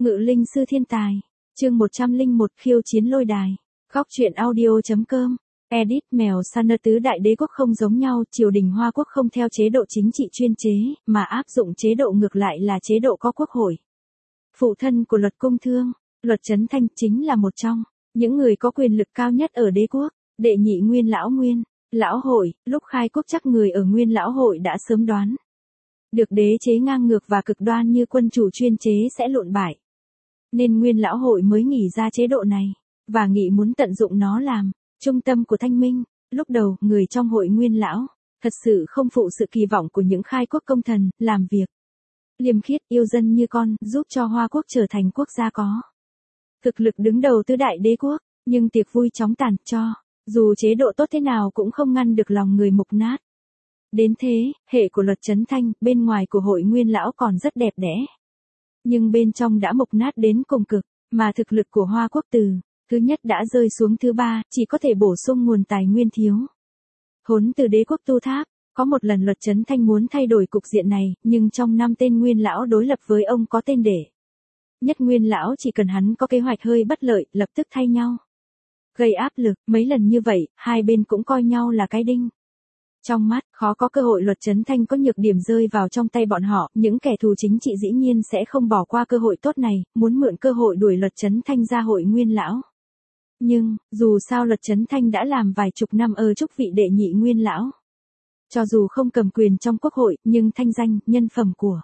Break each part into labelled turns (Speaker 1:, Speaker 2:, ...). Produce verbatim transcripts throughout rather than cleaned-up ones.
Speaker 1: Ngự linh sư thiên tài. Chương một trăm lẻ một khiêu chiến lôi đài. Góc truyện audio.com. Edit mèo Saner tứ đại đế quốc không giống nhau, triều đình Hoa quốc không theo chế độ chính trị chuyên chế, mà áp dụng chế độ ngược lại là chế độ có quốc hội. Phụ thân của luật cung thương, Luật Chấn Thanh chính là một trong những người có quyền lực cao nhất ở đế quốc, đệ nhị Nguyên lão Nguyên, lão hội, lúc khai quốc chắc người ở Nguyên lão hội đã sớm đoán được đế chế ngang ngược và cực đoan như quân chủ chuyên chế sẽ lụn bại. Nên Nguyên lão hội mới nghĩ ra chế độ này, và nghĩ muốn tận dụng nó làm trung tâm của thanh minh. Lúc đầu, người trong hội Nguyên lão thật sự không phụ sự kỳ vọng của những khai quốc công thần, làm việc liêm khiết, yêu dân như con, giúp cho Hoa quốc trở thành quốc gia có thực lực đứng đầu tứ đại đế quốc. Nhưng tiệc vui chóng tàn, cho dù chế độ tốt thế nào cũng không ngăn được lòng người mục nát. Đến thế, hệ của Luật Chấn Thanh, bên ngoài của hội Nguyên lão còn rất đẹp đẽ, nhưng bên trong đã mục nát đến cùng cực, mà thực lực của Hoa quốc từ thứ nhất đã rơi xuống thứ ba, chỉ có thể bổ sung nguồn tài nguyên thiếu thốn từ đế quốc tu tháp. Có một lần Luật Chấn Thanh muốn thay đổi cục diện này, nhưng trong năm tên Nguyên lão đối lập với ông có tên để nhất Nguyên lão chỉ cần hắn có kế hoạch hơi bất lợi, lập tức thay nhau gây áp lực. Mấy lần như vậy, hai bên cũng coi nhau là cái đinh trong mắt, khó có cơ hội Luật Chấn Thanh có nhược điểm rơi vào trong tay bọn họ. Những kẻ thù chính trị dĩ nhiên sẽ không bỏ qua cơ hội tốt này, muốn mượn cơ hội đuổi Luật Chấn Thanh ra hội Nguyên lão. Nhưng, dù sao Luật Chấn Thanh đã làm vài chục năm ở chức vị đệ nhị Nguyên lão. Cho dù không cầm quyền trong quốc hội, nhưng thanh danh, nhân phẩm của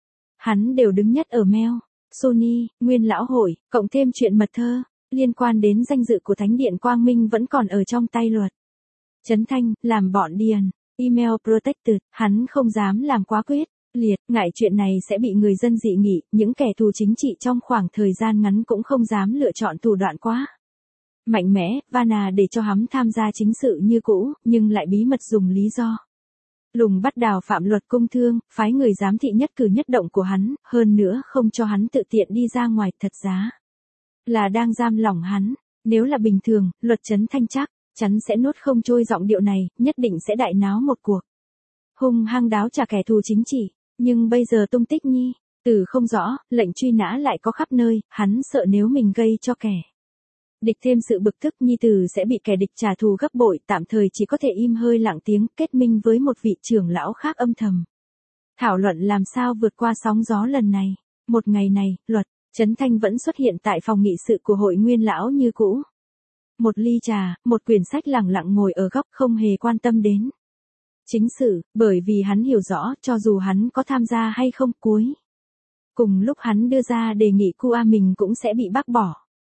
Speaker 1: hắn đều đứng nhất ở Meo, Sony, Nguyên lão hội, cộng thêm chuyện mật thơ liên quan đến danh dự của Thánh điện Quang Minh vẫn còn ở trong tay Luật Chấn Thanh, làm bọn điền, email protected, hắn không dám làm quá quyết liệt, ngại chuyện này sẽ bị người dân dị nghị. Những kẻ thù chính trị trong khoảng thời gian ngắn cũng không dám lựa chọn thủ đoạn quá mạnh mẽ, Vanna để cho hắn tham gia chính sự như cũ, nhưng lại bí mật dùng lý do lùng bắt đào phạm Luật cung thương, phái người giám thị nhất cử nhất động của hắn, hơn nữa không cho hắn tự tiện đi ra ngoài, thật giá là đang giam lỏng hắn. Nếu là bình thường, Luật Chấn Thanh chắc chắn sẽ nuốt không trôi giọng điệu này, nhất định sẽ đại náo một cuộc hung hăng đáo trả kẻ thù chính trị. Nhưng bây giờ tung tích nhi tử không rõ, lệnh truy nã lại có khắp nơi, hắn sợ nếu mình gây cho kẻ địch thêm sự bực tức, nhi tử sẽ bị kẻ địch trả thù gấp bội. Tạm thời chỉ có thể im hơi lặng tiếng, kết minh với một vị trưởng lão khác âm thầm thảo luận làm sao vượt qua sóng gió lần này. Một ngày này, Luật Chấn Thanh vẫn xuất hiện tại phòng nghị sự của hội Nguyên lão như cũ. Một ly trà, một quyển sách lẳng lặng ngồi ở góc, không hề quan tâm đến chính sự, bởi vì hắn hiểu rõ, cho dù hắn có tham gia hay không, cuối cùng lúc hắn đưa ra đề nghị cu a mình cũng sẽ bị bác bỏ.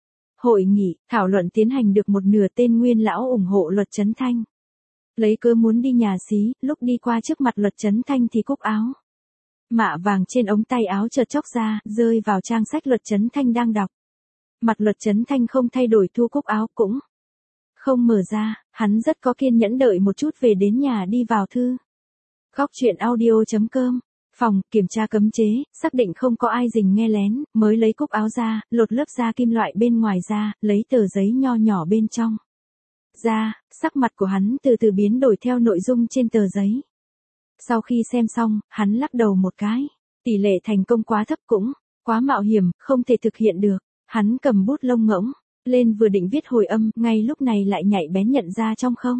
Speaker 1: Hội nghị, thảo luận tiến hành được một nửa, tên Nguyên lão ủng hộ Luật Chấn Thanh lấy cớ muốn đi nhà xí, lúc đi qua trước mặt Luật Chấn Thanh thì cúc áo mạ vàng trên ống tay áo chợt chóc ra, rơi vào trang sách Luật Chấn Thanh đang đọc. Mặt Luật Chấn Thanh không thay đổi, thu cúc áo cũng không mở ra, hắn rất có kiên nhẫn đợi một chút về đến nhà đi vào thư. Góc truyện audio.com. Phòng, kiểm tra cấm chế, xác định không có ai rình nghe lén, mới lấy cúc áo ra, lột lớp da kim loại bên ngoài ra, lấy tờ giấy nho nhỏ bên trong ra. Sắc mặt của hắn từ từ biến đổi theo nội dung trên tờ giấy. Sau khi xem xong, hắn lắc đầu một cái. Tỷ lệ thành công quá thấp, cũng quá mạo hiểm, không thể thực hiện được. Hắn cầm bút lông ngỗng lên vừa định viết hồi âm, ngay lúc này lại nhạy bén nhận ra trong không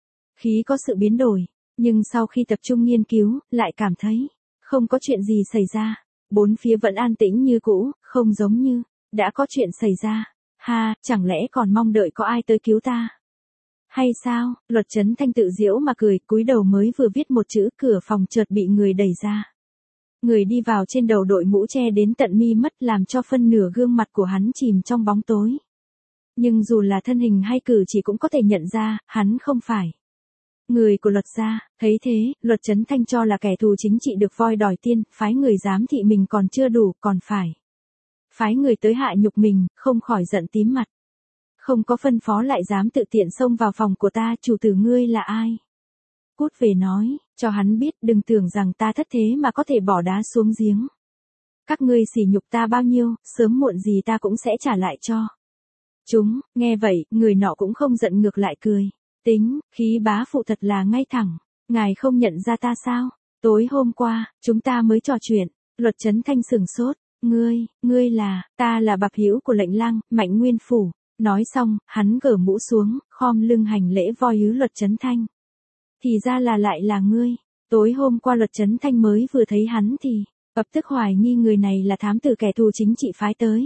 Speaker 1: khí có sự biến đổi. Nhưng sau khi tập trung nghiên cứu, lại cảm thấy không có chuyện gì xảy ra. Bốn phía vẫn an tĩnh như cũ, không giống như đã có chuyện xảy ra. Ha, chẳng lẽ còn mong đợi có ai tới cứu ta hay sao? Luật Chấn Thanh tự giễu mà cười, cúi đầu mới vừa viết một chữ, cửa phòng chợt bị người đẩy ra. Người đi vào trên đầu đội mũ che đến tận mi mắt, làm cho phân nửa gương mặt của hắn chìm trong bóng tối. Nhưng dù là thân hình hay cử chỉ cũng có thể nhận ra, hắn không phải người của Luật gia. Thấy thế, Luật Chấn Thanh cho là kẻ thù chính trị được voi đòi tiên, phái người giám thị mình còn chưa đủ, còn phải phái người tới hạ nhục mình, không khỏi giận tím mặt. Không có phân phó lại dám tự tiện xông vào phòng của ta, chủ tử ngươi là ai? Cút về nói cho hắn biết, đừng tưởng rằng ta thất thế mà có thể bỏ đá xuống giếng. Các ngươi sỉ nhục ta bao nhiêu, sớm muộn gì ta cũng sẽ trả lại cho chúng. Nghe vậy, người nọ cũng không giận, ngược lại cười. Tính, khí bá phụ thật là ngay thẳng. Ngài không nhận ra ta sao? Tối hôm qua, chúng ta mới trò chuyện. Luật Chấn Thanh sừng sốt, Ngươi, ngươi là, ta là bạc hữu của lệnh lang, Mạnh Nguyên Phủ. Nói xong, hắn gỡ mũ xuống, khom lưng hành lễ voi hứ Luật Chấn Thanh. Thì ra là lại là ngươi. Tối hôm qua Luật Chấn Thanh mới vừa thấy hắn thì, ập tức hoài nghi người này là thám tử kẻ thù chính trị phái tới.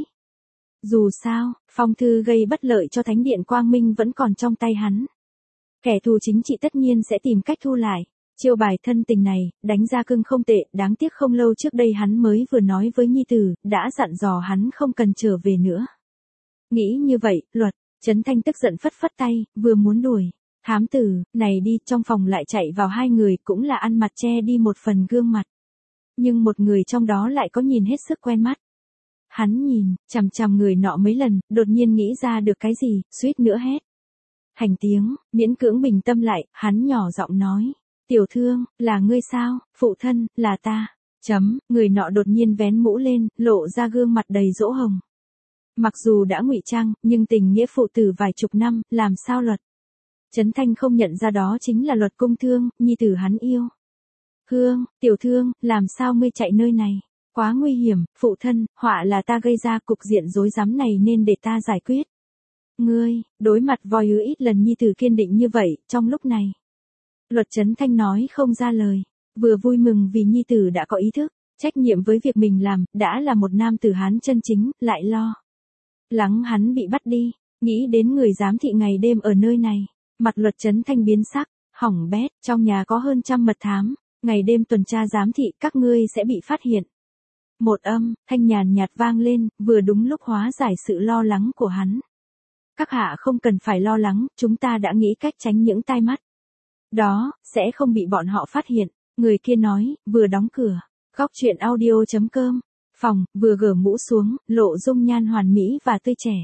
Speaker 1: Dù sao, phong thư gây bất lợi cho Thánh Điện Quang Minh vẫn còn trong tay hắn. Kẻ thù chính trị tất nhiên sẽ tìm cách thu lại. Chiêu bài thân tình này, đánh ra cưng không tệ, đáng tiếc không lâu trước đây hắn mới vừa nói với nhi tử, đã dặn dò hắn không cần trở về nữa. Nghĩ như vậy, Luật Chấn Thanh tức giận phất phất tay, vừa muốn đuổi. Thám tử, này đi, trong phòng lại chạy vào hai người cũng là ăn mặt che đi một phần gương mặt. Nhưng một người trong đó lại có nhìn hết sức quen mắt. Hắn nhìn, chằm chằm người nọ mấy lần, đột nhiên nghĩ ra được cái gì, suýt nữa hét. Thành tiếng, miễn cưỡng bình tâm lại, hắn nhỏ giọng nói. Tiểu thương, là ngươi sao, phụ thân, là ta. Chấm, người nọ đột nhiên vén mũ lên, lộ ra gương mặt đầy dỗ hồng. Mặc dù đã ngụy trang, nhưng tình nghĩa phụ tử vài chục năm, làm sao Luật Chấn Thanh không nhận ra đó chính là Luật Cung Thương, nhi tử hắn yêu. Hương, tiểu thương, làm sao ngươi chạy nơi này? Quá nguy hiểm, phụ thân, họa là ta gây ra, cục diện rối rắm này nên để ta giải quyết. Ngươi, đối mặt voi ứ ít lần nhi tử kiên định như vậy, trong lúc này. Luật Chấn Thanh nói không ra lời, vừa vui mừng vì nhi tử đã có ý thức, trách nhiệm với việc mình làm, đã là một nam tử Hán chân chính, lại lo lắng hắn bị bắt đi, nghĩ đến người giám thị ngày đêm ở nơi này, mặt Luật Chấn Thanh biến sắc, hỏng bét, trong nhà có hơn trăm mật thám, ngày đêm tuần tra giám thị, các ngươi sẽ bị phát hiện. Một âm thanh nhàn nhạt vang lên, vừa đúng lúc hóa giải sự lo lắng của hắn. Các hạ không cần phải lo lắng, chúng ta đã nghĩ cách tránh những tai mắt. Đó, sẽ không bị bọn họ phát hiện, người kia nói, vừa đóng cửa. Góc truyện audio chấm com, phòng, vừa gỡ mũ xuống, lộ dung nhan hoàn mỹ và tươi trẻ.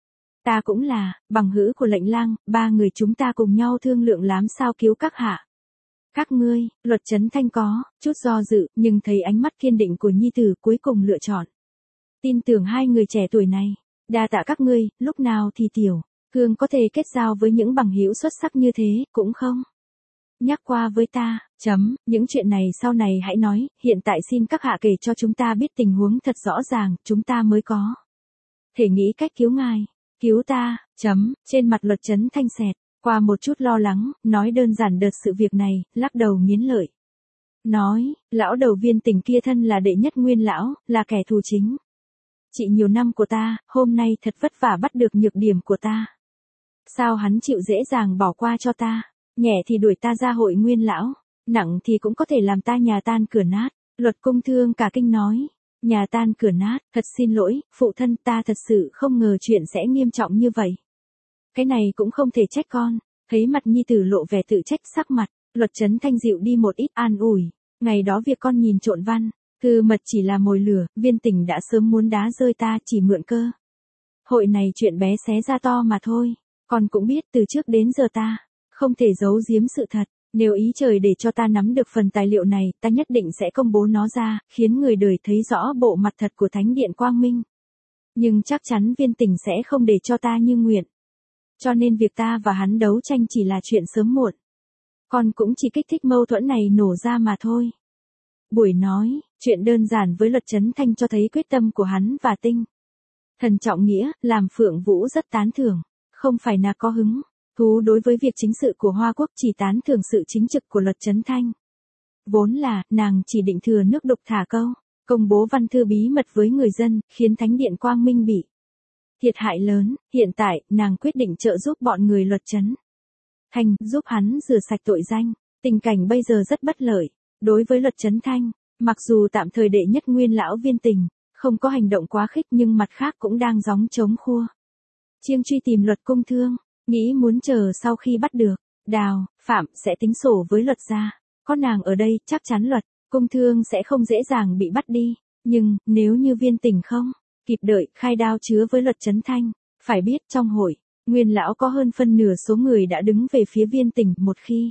Speaker 1: Ta cũng là, bằng hữu của lệnh lang, ba người chúng ta cùng nhau thương lượng làm sao cứu các hạ. Các ngươi, Luật Chấn Thanh có chút do dự, nhưng thấy ánh mắt kiên định của nhi tử cuối cùng lựa chọn. Tin tưởng hai người trẻ tuổi này, đa tạ các ngươi, lúc nào thì tiểu Hương có thể kết giao với những bằng hữu xuất sắc như thế, cũng không nhắc qua với ta. Chấm, những chuyện này sau này hãy nói, hiện tại xin các hạ kể cho chúng ta biết tình huống thật rõ ràng, chúng ta mới có thể nghĩ cách cứu ngài. Cứu ta. Chấm, trên mặt Luật Chấn Thanh xẹt qua một chút lo lắng, nói đơn giản đợt sự việc này, lắc đầu nghiến lợi. Nói, lão đầu Viên Tình kia thân là đệ nhất nguyên lão, là kẻ thù chính trị nhiều năm của ta, hôm nay thật vất vả bắt được nhược điểm của ta. Sao hắn chịu dễ dàng bỏ qua cho ta, nhẹ thì đuổi ta ra hội nguyên lão, nặng thì cũng có thể làm ta nhà tan cửa nát. Luật Cung Thương cả kinh nói, nhà tan cửa nát, thật xin lỗi, phụ thân, ta thật sự không ngờ chuyện sẽ nghiêm trọng như vậy. Cái này cũng không thể trách con. Thấy mặt nhi tử lộ vẻ tự trách, sắc mặt Luật Chấn Thanh dịu đi một ít, an ủi. Ngày đó việc con nhìn trộn văn thư mật chỉ là mồi lửa, Viên Tình đã sớm muốn đá rơi ta, chỉ mượn cơ hội này chuyện bé xé ra to mà thôi. Con cũng biết từ trước đến giờ ta không thể giấu giếm sự thật. Nếu ý trời để cho ta nắm được phần tài liệu này, ta nhất định sẽ công bố nó ra, khiến người đời thấy rõ bộ mặt thật của Thánh Điện Quang Minh. Nhưng chắc chắn Viên Tình sẽ không để cho ta như nguyện. Cho nên việc ta và hắn đấu tranh chỉ là chuyện sớm muộn. Con cũng chỉ kích thích mâu thuẫn này nổ ra mà thôi. Buổi nói, chuyện đơn giản với Luật Chấn Thanh cho thấy quyết tâm của hắn và tinh thần trọng nghĩa, làm Phượng Vũ rất tán thưởng. Không phải là có hứng thú đối với việc chính sự của Hoa Quốc, chỉ tán thưởng sự chính trực của Luật Chấn Thanh. Vốn là, nàng chỉ định thừa nước đục thả câu, công bố văn thư bí mật với người dân, khiến Thánh Điện Quang Minh bị thiệt hại lớn. Hiện tại, nàng quyết định trợ giúp bọn người Luật Chấn Thanh, giúp hắn rửa sạch tội danh. Tình cảnh bây giờ rất bất lợi. Đối với Luật Chấn Thanh, mặc dù tạm thời đệ nhất nguyên lão Viên Tình không có hành động quá khích, nhưng mặt khác cũng đang gióng trống khua chiêng truy tìm Luật Cung Thương, nghĩ muốn chờ sau khi bắt được Đào Phạm sẽ tính sổ với Luật gia. Có nàng ở đây, chắc chắn Luật Cung Thương sẽ không dễ dàng bị bắt đi. Nhưng nếu như Viên Tình không kịp đợi khai đao chứa với Luật Chấn Thanh, phải biết trong hội nguyên lão có hơn phân nửa số người đã đứng về phía Viên Tình. Một khi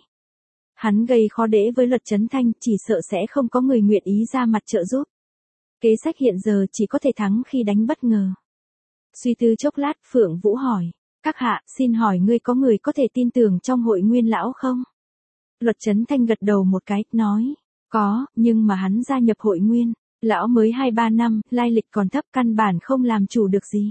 Speaker 1: hắn gây khó dễ với Luật Chấn Thanh, chỉ sợ sẽ không có người nguyện ý ra mặt trợ giúp. Kế sách hiện giờ chỉ có thể thắng khi đánh bất ngờ. Suy tư chốc lát, Phượng Vũ hỏi, các hạ, xin hỏi ngươi có người có thể tin tưởng trong hội nguyên lão không? Luật Chấn Thanh gật đầu một cái, nói, có, nhưng mà hắn gia nhập hội nguyên Lão mới hai ba năm, lai lịch còn thấp căn bản không làm chủ được gì.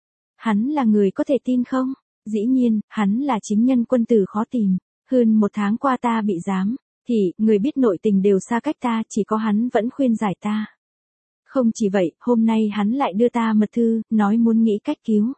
Speaker 1: Hắn là người có thể tin không? Dĩ nhiên, hắn là chính nhân quân tử khó tìm. Hơn một tháng qua ta bị giám, thì, người biết nội tình đều xa cách ta, chỉ có hắn vẫn khuyên giải ta. Không chỉ vậy, hôm nay hắn lại đưa ta mật thư, nói muốn nghĩ cách cứu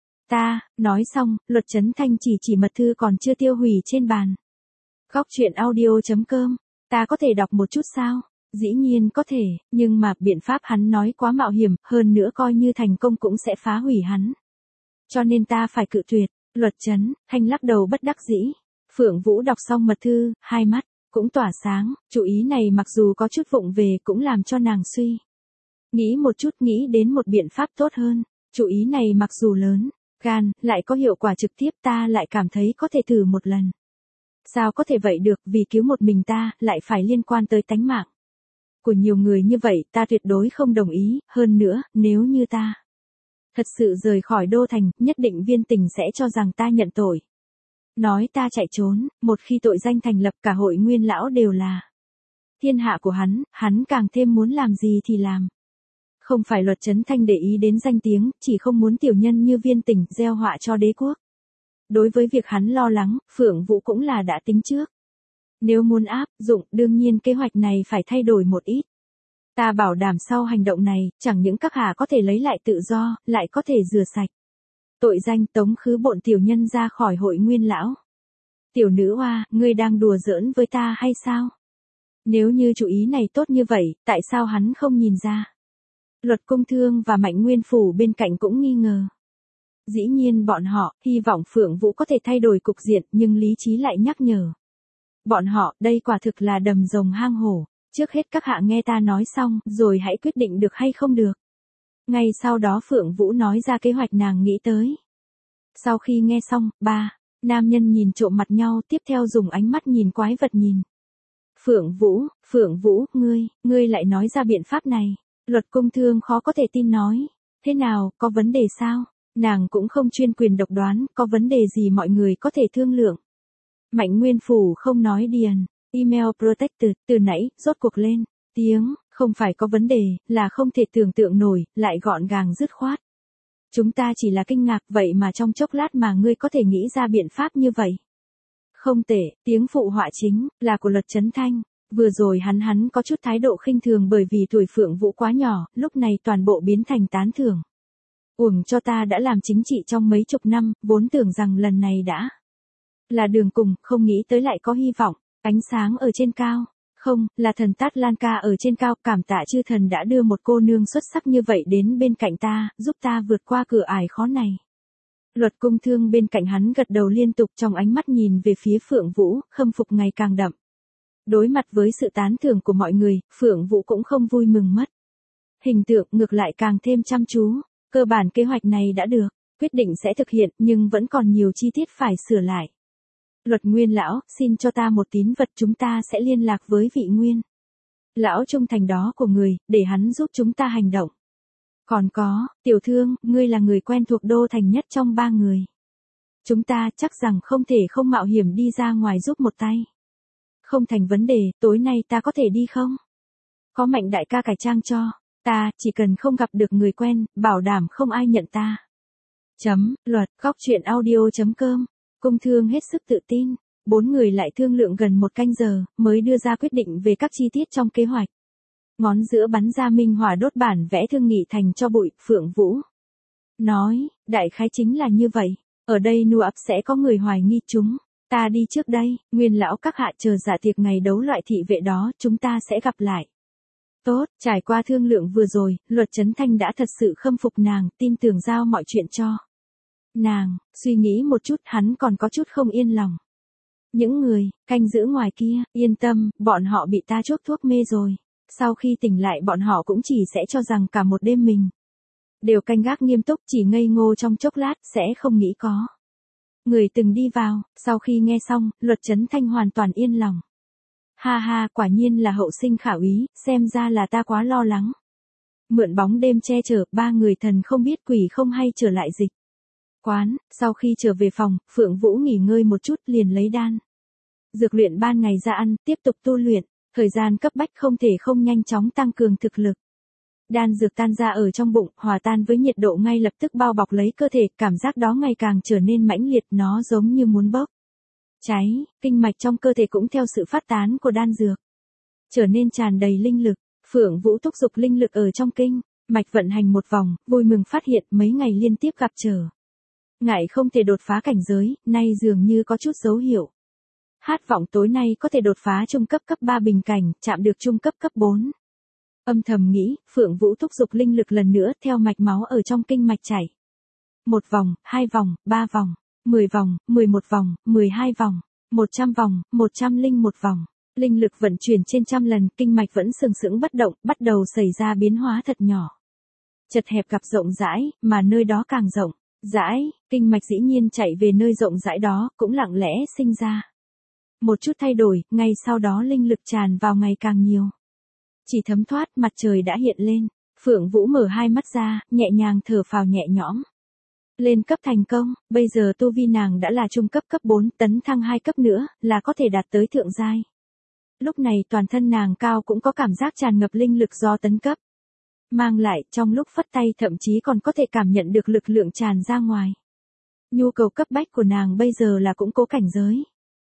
Speaker 1: ta. Nói xong, Luật Chấn Thanh chỉ chỉ mật thư còn chưa tiêu hủy trên bàn. Góc truyện audio chấm com, ta có thể đọc một chút sao? Dĩ nhiên có thể, nhưng mà biện pháp hắn nói quá mạo hiểm, hơn nữa coi như thành công cũng sẽ phá hủy hắn. Cho nên ta phải cự tuyệt. Luật Chấn Thanh lắc đầu bất đắc dĩ. Phượng Vũ đọc xong mật thư, hai mắt cũng tỏa sáng, chủ ý này mặc dù có chút vụng về cũng làm cho nàng suy nghĩ một chút, nghĩ đến một biện pháp tốt hơn. Chủ ý này mặc dù lớn gan, lại có hiệu quả trực tiếp, ta lại cảm thấy có thể thử một lần. Sao có thể vậy được, vì cứu một mình ta, lại phải liên quan tới tánh mạng của nhiều người như vậy, ta tuyệt đối không đồng ý, hơn nữa, nếu như ta thật sự rời khỏi đô thành, nhất định Viên Tình sẽ cho rằng ta nhận tội. Nói ta chạy trốn, một khi tội danh thành lập, cả hội Nguyên lão đều là thiên hạ của hắn, hắn càng thêm muốn làm gì thì làm. Không phải Luật Chấn Thanh để ý đến danh tiếng, chỉ không muốn tiểu nhân như Viên Tình gieo họa cho đế quốc. Đối với việc hắn lo lắng, Phượng Vũ cũng là đã tính trước. Nếu muốn áp dụng, đương nhiên kế hoạch này phải thay đổi một ít. Ta bảo đảm sau hành động này, chẳng những các hạ có thể lấy lại tự do, lại có thể rửa sạch tội danh, tống khứ bộn tiểu nhân ra khỏi hội Nguyên lão. Tiểu nữ oa, ngươi đang đùa giỡn với ta hay sao? Nếu như chủ ý này tốt như vậy, tại sao hắn không nhìn ra? Luật Công Thương và Mạnh Nguyên Phủ bên cạnh cũng nghi ngờ. Dĩ nhiên bọn họ hy vọng Phượng Vũ có thể thay đổi cục diện, nhưng lý trí lại nhắc nhở bọn họ, đây quả thực là đầm rồng hang hổ. Trước hết các hạ nghe ta nói xong, rồi hãy quyết định được hay không được. Ngay sau đó Phượng Vũ nói ra kế hoạch nàng nghĩ tới. Sau khi nghe xong, ba nam nhân nhìn trộm mặt nhau, tiếp theo dùng ánh mắt nhìn quái vật nhìn Phượng Vũ. Phượng Vũ, ngươi, ngươi lại nói ra biện pháp này. Luật Công Thương khó có thể tin nói. Thế nào, có vấn đề sao? Nàng cũng không chuyên quyền độc đoán, có vấn đề gì mọi người có thể thương lượng. Mạnh Nguyên Phủ không nói điền. Email protected, từ nãy, rốt cuộc lên tiếng, không phải có vấn đề, là không thể tưởng tượng nổi, lại gọn gàng dứt khoát. Chúng ta chỉ là kinh ngạc, vậy mà trong chốc lát mà ngươi có thể nghĩ ra biện pháp như vậy. Không tệ, tiếng phụ họa chính, là của Luật Chấn Thanh. Vừa rồi hắn hắn có chút thái độ khinh thường bởi vì tuổi Phượng Vũ quá nhỏ, lúc này toàn bộ biến thành tán thưởng. Uổng cho ta đã làm chính trị trong mấy chục năm, vốn tưởng rằng lần này đã là đường cùng, không nghĩ tới lại có hy vọng. Ánh sáng ở trên cao. Không, là thần Tát Lan Ca ở trên cao, cảm tạ chư thần đã đưa một cô nương xuất sắc như vậy đến bên cạnh ta, giúp ta vượt qua cửa ải khó này. Luật Công Thương bên cạnh hắn gật đầu liên tục, trong ánh mắt nhìn về phía Phượng Vũ, khâm phục ngày càng đậm. Đối mặt với sự tán thưởng của mọi người, Phượng Vũ cũng không vui mừng mất hình tượng, ngược lại càng thêm chăm chú. Cơ bản kế hoạch này đã được quyết định sẽ thực hiện, nhưng vẫn còn nhiều chi tiết phải sửa lại. Luật Nguyên lão, xin cho ta một tín vật, chúng ta sẽ liên lạc với vị Nguyên lão trung thành đó của người, để hắn giúp chúng ta hành động. Còn có, tiểu thương, ngươi là người quen thuộc đô thành nhất trong ba người. Chúng ta chắc rằng không thể không mạo hiểm đi ra ngoài giúp một tay. Không thành vấn đề, tối nay ta có thể đi không? Có Mạnh đại ca cải trang cho ta, chỉ cần không gặp được người quen, bảo đảm không ai nhận ta. Chấm, luật, góc truyện audio chấm com. Công Thương hết sức tự tin. Bốn người lại thương lượng gần một canh giờ, mới đưa ra quyết định về các chi tiết trong kế hoạch. Ngón giữa bắn ra minh hỏa đốt bản vẽ thương nghị thành cho bụi. Phượng Vũ nói, đại khái chính là như vậy. Ở đây nu ấp sẽ có người hoài nghi chúng. Ta đi trước đây, Nguyên lão các hạ chờ dạ tiệc ngày đấu loại thị vệ đó, chúng ta sẽ gặp lại. Tốt, trải qua thương lượng vừa rồi, Luật Chấn Thanh đã thật sự khâm phục nàng, tin tưởng giao mọi chuyện cho nàng. Suy nghĩ một chút, hắn còn có chút không yên lòng. Những người canh giữ ngoài kia, yên tâm, bọn họ bị ta chuốc thuốc mê rồi. Sau khi tỉnh lại bọn họ cũng chỉ sẽ cho rằng cả một đêm mình đều canh gác nghiêm túc, chỉ ngây ngô trong chốc lát, sẽ không nghĩ có người từng đi vào. Sau khi nghe xong, Luật Chấn Thanh hoàn toàn yên lòng. Ha ha, quả nhiên là hậu sinh khả úy, xem ra là ta quá lo lắng. Mượn bóng đêm che chở, ba người thần không biết quỷ không hay trở lại dịch quán. Sau khi trở về phòng, Phượng Vũ nghỉ ngơi một chút, liền lấy đan dược luyện ban ngày ra ăn, tiếp tục tu luyện. Thời gian cấp bách không thể không nhanh chóng tăng cường thực lực. Đan dược tan ra ở trong bụng, hòa tan với nhiệt độ ngay lập tức bao bọc lấy cơ thể, cảm giác đó ngày càng trở nên mãnh liệt, nó giống như muốn bốc cháy, kinh mạch trong cơ thể cũng theo sự phát tán của đan dược trở nên tràn đầy linh lực. Phượng Vũ thúc giục linh lực ở trong kinh mạch vận hành một vòng, vui mừng phát hiện mấy ngày liên tiếp gặp trở ngại không thể đột phá cảnh giới, nay dường như có chút dấu hiệu. Hát vọng tối nay có thể đột phá trung cấp cấp ba bình cảnh, chạm được trung cấp cấp bốn. Âm thầm nghĩ, Phượng Vũ thúc giục linh lực lần nữa theo mạch máu ở trong kinh mạch chảy. Một vòng, hai vòng, ba vòng, mười vòng, mười một vòng, mười hai vòng, một trăm vòng, một trăm linh một vòng. Linh lực vận chuyển trên trăm lần, kinh mạch vẫn sừng sững bất động, bắt đầu xảy ra biến hóa thật nhỏ. Chật hẹp gặp rộng rãi, mà nơi đó càng rộng rãi, kinh mạch dĩ nhiên chạy về nơi rộng rãi đó, cũng lặng lẽ sinh ra một chút thay đổi, ngay sau đó linh lực tràn vào ngày càng nhiều. Chỉ thấm thoát, mặt trời đã hiện lên, Phượng Vũ mở hai mắt ra, nhẹ nhàng thở phào nhẹ nhõm. Lên cấp thành công, bây giờ tu vi nàng đã là trung cấp cấp bốn, tấn thăng hai cấp nữa, là có thể đạt tới thượng giai. Lúc này toàn thân nàng cao cũng có cảm giác tràn ngập linh lực do tấn cấp mang lại, trong lúc phất tay thậm chí còn có thể cảm nhận được lực lượng tràn ra ngoài. Nhu cầu cấp bách của nàng bây giờ là củng cố cảnh giới.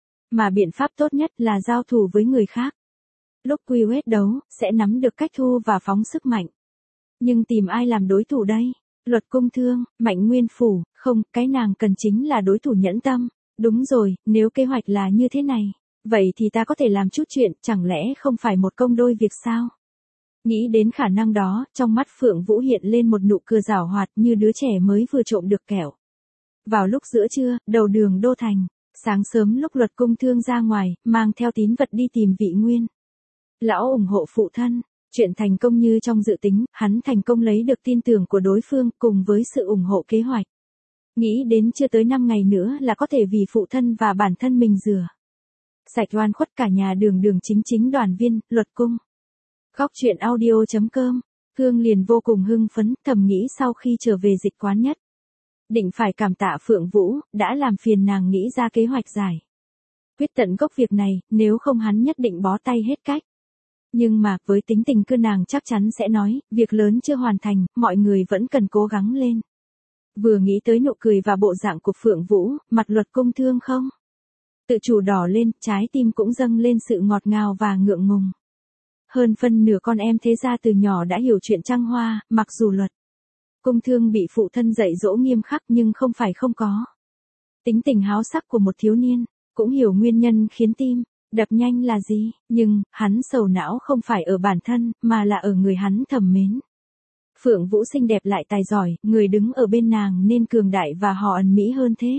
Speaker 1: Mà biện pháp tốt nhất là giao thủ với người khác. Lúc quy huyết đấu, sẽ nắm được cách thu và phóng sức mạnh. Nhưng tìm ai làm đối thủ đây? Luật Cung Thương, Mạnh Nguyên Phủ, không, cái nàng cần chính là đối thủ nhẫn tâm. Đúng rồi, nếu kế hoạch là như thế này, vậy thì ta có thể làm chút chuyện, chẳng lẽ không phải một công đôi việc sao? Nghĩ đến khả năng đó, trong mắt Phượng Vũ hiện lên một nụ cười giảo hoạt như đứa trẻ mới vừa trộm được kẹo. Vào lúc giữa trưa, đầu đường Đô Thành, sáng sớm lúc Luật Cung Thương ra ngoài, mang theo tín vật đi tìm Vị Nguyên. Lão ủng hộ phụ thân, chuyện thành công như trong dự tính, hắn thành công lấy được tin tưởng của đối phương cùng với sự ủng hộ kế hoạch. Nghĩ đến chưa tới năm ngày nữa là có thể vì phụ thân và bản thân mình rửa sạch oan khuất cả nhà đường đường chính chính đoàn viên, Luật Cung. Khóc chuyện audio chấm com, Hương liền vô cùng hưng phấn, thầm nghĩ sau khi trở về dịch quán nhất. Định phải cảm tạ Phượng Vũ, đã làm phiền nàng nghĩ ra kế hoạch giải quyết tận gốc việc này, nếu không hắn nhất định bó tay hết cách. Nhưng mà, với tính tình cưa nàng chắc chắn sẽ nói, việc lớn chưa hoàn thành, mọi người vẫn cần cố gắng lên. Vừa nghĩ tới nụ cười và bộ dạng của Phượng Vũ, mặt Luật Cung Thương không tự chủ đỏ lên, trái tim cũng dâng lên sự ngọt ngào và ngượng ngùng. Hơn phân nửa con em thế gia từ nhỏ đã hiểu chuyện trăng hoa, mặc dù Luật Cung Thương bị phụ thân dạy dỗ nghiêm khắc nhưng không phải không có tính tình háo sắc của một thiếu niên, cũng hiểu nguyên nhân khiến tim đập nhanh là gì, nhưng hắn sầu não không phải ở bản thân, mà là ở người hắn thầm mến. Phượng Vũ xinh đẹp lại tài giỏi, người đứng ở bên nàng nên cường đại và họ ẩn mỹ hơn thế.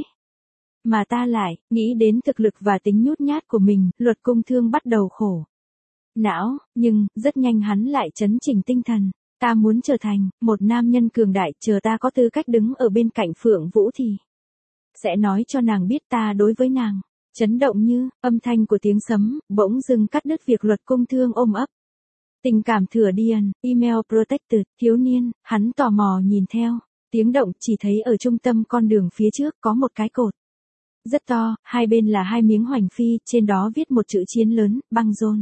Speaker 1: Mà ta lại, nghĩ đến thực lực và tính nhút nhát của mình, Luật Cung Thương bắt đầu khổ não, nhưng, rất nhanh hắn lại trấn chỉnh tinh thần. Ta muốn trở thành một nam nhân cường đại, chờ ta có tư cách đứng ở bên cạnh Phượng Vũ thì sẽ nói cho nàng biết ta đối với nàng. Chấn động như, âm thanh của tiếng sấm, bỗng dưng cắt đứt việc Luật Cung Thương ôm ấp. Tình cảm thừa điên, email protected, thiếu niên, hắn tò mò nhìn theo. Tiếng động chỉ thấy ở trung tâm con đường phía trước có một cái cột. Rất to, hai bên là hai miếng hoành phi, trên đó viết một chữ chiến lớn, băng rôn.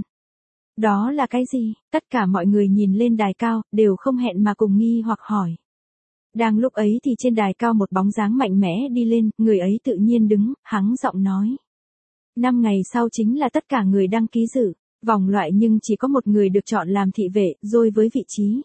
Speaker 1: Đó là cái gì? Tất cả mọi người nhìn lên đài cao, đều không hẹn mà cùng nghi hoặc hỏi. Đang lúc ấy thì trên đài cao một bóng dáng mạnh mẽ đi lên, người ấy tự nhiên đứng, hắng giọng nói. Năm ngày sau chính là tất cả người đăng ký dự vòng loại nhưng chỉ có một người được chọn làm thị vệ, rồi với vị trí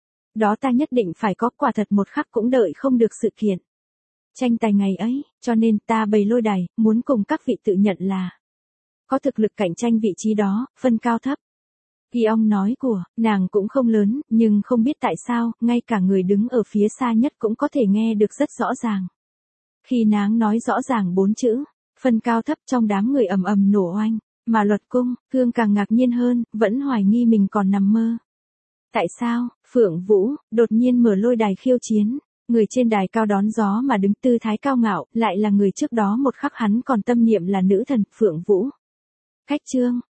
Speaker 1: đó ta nhất định phải có, quả thật một khắc cũng đợi không được sự kiện tranh tài ngày ấy, cho nên ta bày lôi đài, muốn cùng các vị tự nhận là có thực lực cạnh tranh vị trí đó, phân cao thấp. Kỳ ông nói của, nàng cũng không lớn, nhưng không biết tại sao, ngay cả người đứng ở phía xa nhất cũng có thể nghe được rất rõ ràng. Khi nàng nói rõ ràng bốn chữ, phân cao thấp, trong đám người ầm ầm nổ oanh, mà Luật Cung Thương càng ngạc nhiên hơn, vẫn hoài nghi mình còn nằm mơ. Tại sao, Phượng Vũ, đột nhiên mở lôi đài khiêu chiến, người trên đài cao đón gió mà đứng tư thái cao ngạo, lại là người trước đó một khắc hắn còn tâm niệm là nữ thần, Phượng Vũ. Khách trương,